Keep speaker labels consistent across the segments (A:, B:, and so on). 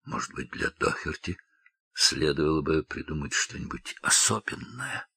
A: Может быть, для Дохерти следовало бы придумать что-нибудь особенное.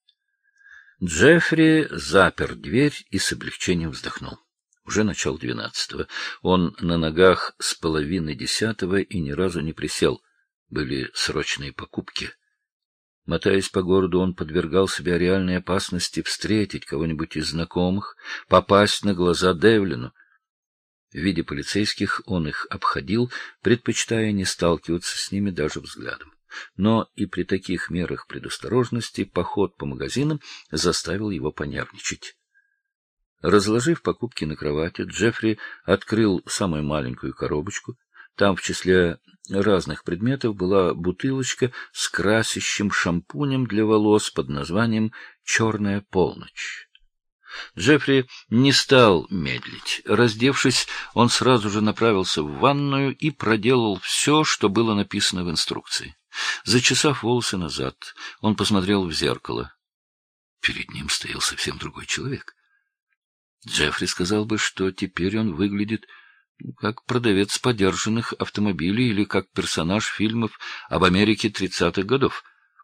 A: Джеффри запер дверь и с облегчением вздохнул. Уже начало 12-го. Он на ногах с 9:30 и ни разу не присел. Были срочные покупки. Мотаясь по городу, он подвергал себя реальной опасности встретить кого-нибудь из знакомых, попасть на глаза Девлину. В виде полицейских он их обходил, предпочитая не сталкиваться с ними даже взглядом. Но и при таких мерах предосторожности поход по магазинам заставил его понервничать. Разложив покупки на кровати, Джеффри открыл самую маленькую коробочку. Там в числе разных предметов была бутылочка с красящим шампунем для волос под названием «Черная полночь». Джеффри не стал медлить. Раздевшись, он сразу же направился в ванную и проделал все, что было написано в инструкции. Зачесав волосы назад, он посмотрел в зеркало. Перед ним стоял совсем другой человек. Джеффри сказал бы, что теперь он выглядит как продавец подержанных автомобилей или как персонаж фильмов об Америке 30-х годов.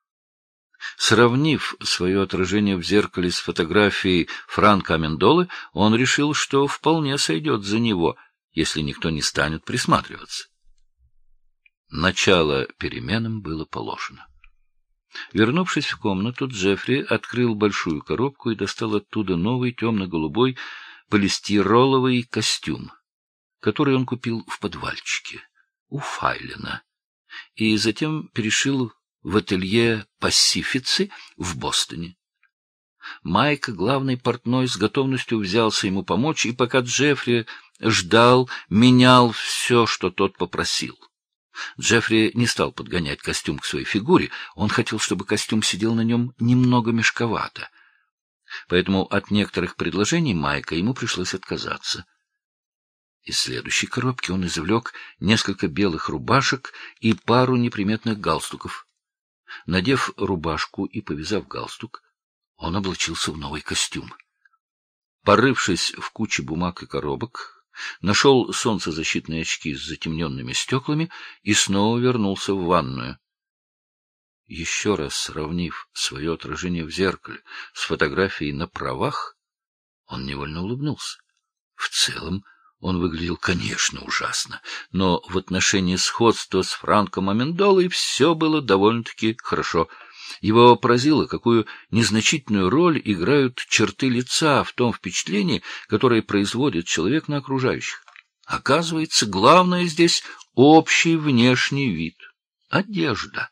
A: Сравнив свое отражение в зеркале с фотографией Франка Амендолы, он решил, что вполне сойдет за него, если никто не станет присматриваться. Начало переменам было положено. Вернувшись в комнату, Джеффри открыл большую коробку и достал оттуда новый темно-голубой полистироловый костюм, который он купил в подвальчике у Файлена, и затем перешил в ателье Пассифицы в Бостоне. Майк, главный портной, с готовностью взялся ему помочь, и пока Джеффри ждал, менял все, что тот попросил. Джеффри не стал подгонять костюм к своей фигуре, он хотел, чтобы костюм сидел на нем немного мешковато. Поэтому от некоторых предложений Майка ему пришлось отказаться. Из следующей коробки он извлек несколько белых рубашек и пару неприметных галстуков. Надев рубашку и повязав галстук, он облачился в новый костюм. Порывшись в куче бумаг и коробок, нашел солнцезащитные очки с затемненными стеклами и снова вернулся в ванную. Еще раз сравнив свое отражение в зеркале с фотографией на правах, он невольно улыбнулся. В целом он выглядел, конечно, ужасно, но в отношении сходства с Франком Амендолой все было довольно-таки хорошо. Его поразило, какую незначительную роль играют черты лица в том впечатлении, которое производит человек на окружающих. Оказывается, главное здесь общий внешний вид — одежда.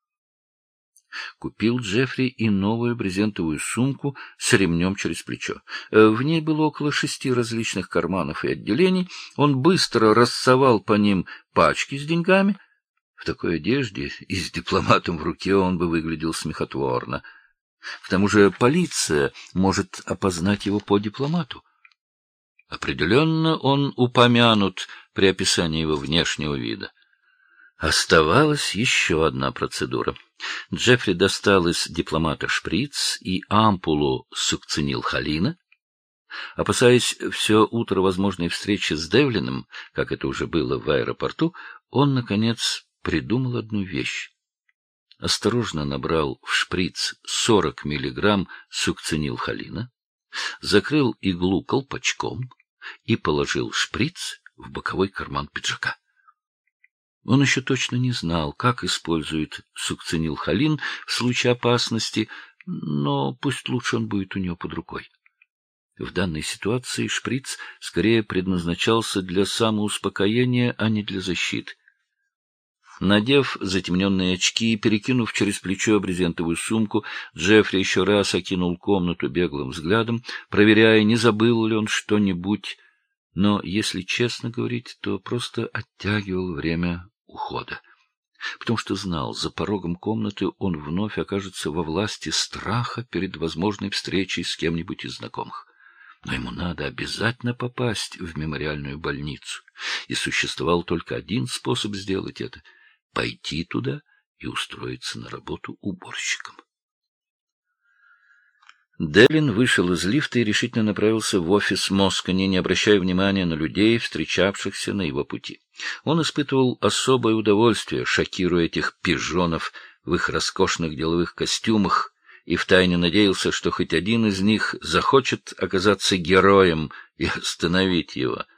A: Купил Джеффри и новую брезентовую сумку с ремнем через плечо. В ней было около 6 различных карманов и отделений. Он быстро рассовал по ним пачки с деньгами. В такой одежде и с дипломатом в руке он бы выглядел смехотворно. К тому же полиция может опознать его по дипломату. Определенно он упомянут при описании его внешнего вида. Оставалась еще одна процедура. Джеффри достал из дипломата шприц и ампулу сукцинилхолина. Опасаясь все утро возможной встречи с Девлином, как это уже было в аэропорту, он, наконец, придумал одну вещь. Осторожно набрал в шприц 40 миллиграмм сукцинилхолина, закрыл иглу колпачком и положил шприц в боковой карман пиджака. Он еще точно не знал, как использует сукцинилхолин в случае опасности, но пусть лучше он будет у него под рукой. В данной ситуации шприц скорее предназначался для самоуспокоения, а не для защиты. Надев затемненные очки и перекинув через плечо брезентовую сумку, Джеффри еще раз окинул комнату беглым взглядом, проверяя, не забыл ли он что-нибудь, но, если честно говорить, то просто оттягивал время ухода, потому что знал, за порогом комнаты он вновь окажется во власти страха перед возможной встречей с кем-нибудь из знакомых. Но ему надо обязательно попасть в мемориальную больницу, и существовал только один способ сделать это — пойти туда и устроиться на работу уборщиком. Делин вышел из лифта и решительно направился в офис Москони, не обращая внимания на людей, встречавшихся на его пути. Он испытывал особое удовольствие, шокируя этих пижонов в их роскошных деловых костюмах, и втайне надеялся, что хоть один из них захочет оказаться героем и остановить его.